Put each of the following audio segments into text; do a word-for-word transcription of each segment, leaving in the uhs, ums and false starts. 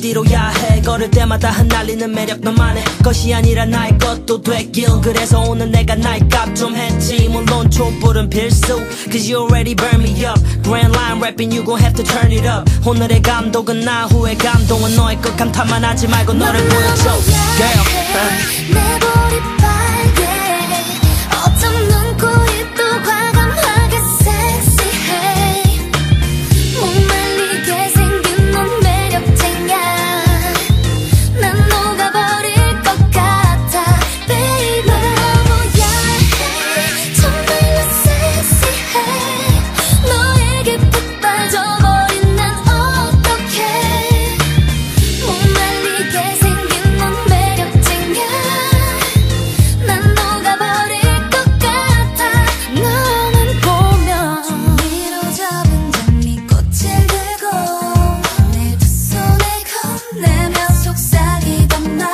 어디로야 해 걸을 때마다 흩날리는 매력 너만의 것이 아니라 나의 것도 됐길 그래서 오늘 내가 나의 값 좀 했지 물론 촛불은 필수 Cause you already burn me up Grand line rapping you gon' have to turn it up 오늘의 감독은 나 후의 감동은 너의 것 감탄만 하지 말고 너를 보여줘 Girl 내 볼이 빨개 어쩜 눈코입 또 과감하게 섹시해 못 말리게 생긴 넌 매력쟁이야 난 녹아버릴 것 같아 baby 너무 야해 정말로 섹시해 너에게 푹 빠져버린 난 어떡해 못 말리게 생긴 넌 매력쟁이야 난 녹아버릴 것 같아 너만 보면 종이로 잡은 장미꽃을 들고 내 두 손에 건네며 속삭이던 나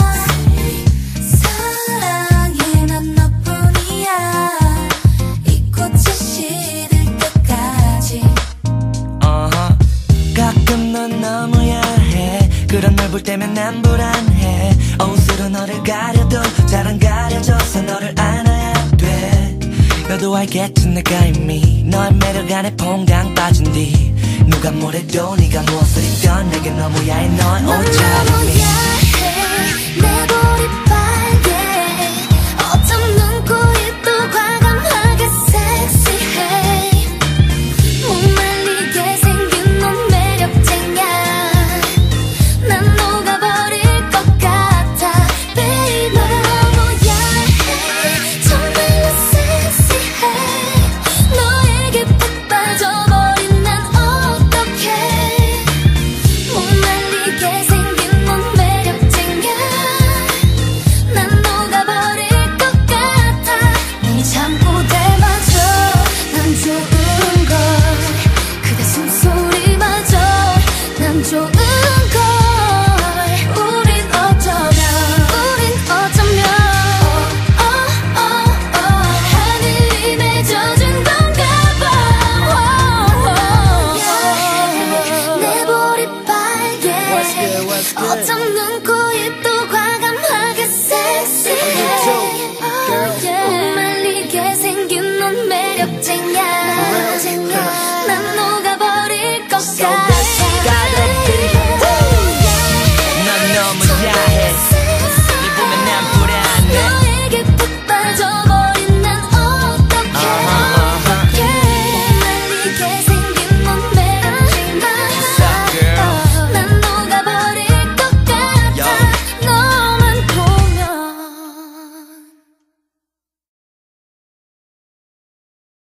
사랑해 난 너뿐이야 이 꽃이 시들 때까지 uh-huh. 가끔 넌 너무 야해 그런 널 볼 때면 난 불안해 옷으로 너를 가려도 잘 안 가려져서 너를 안아야 돼 너도 알겠지 내가 이미 너의 매력 안에 퐁당 빠진 뒤 누가 뭐래도 네가 무엇을 입던 내게 너무 야해 너의 넌 옷차림이 너무 야해 내 볼이 빨개 어쩜 눈코입도 과감하게 섹시해 못 말리게 생긴 넌 매력쟁이야 난 녹아버릴 것 같아 baby 너무 야해 정말로 섹시해 너에게 푹 빠져버린 난 어떡해 못 말리게 생긴 넌 매력쟁이야 난 녹아버릴 것 같아 네 잠꼬대마저 난 좋은걸 그대 숨소리마저 난 좋은걸 우린 어쩌면 우린 어쩌면 oh, oh, oh. 하늘이 맺어준 건가 봐 내 볼이 빨개 어쩜 눈코입도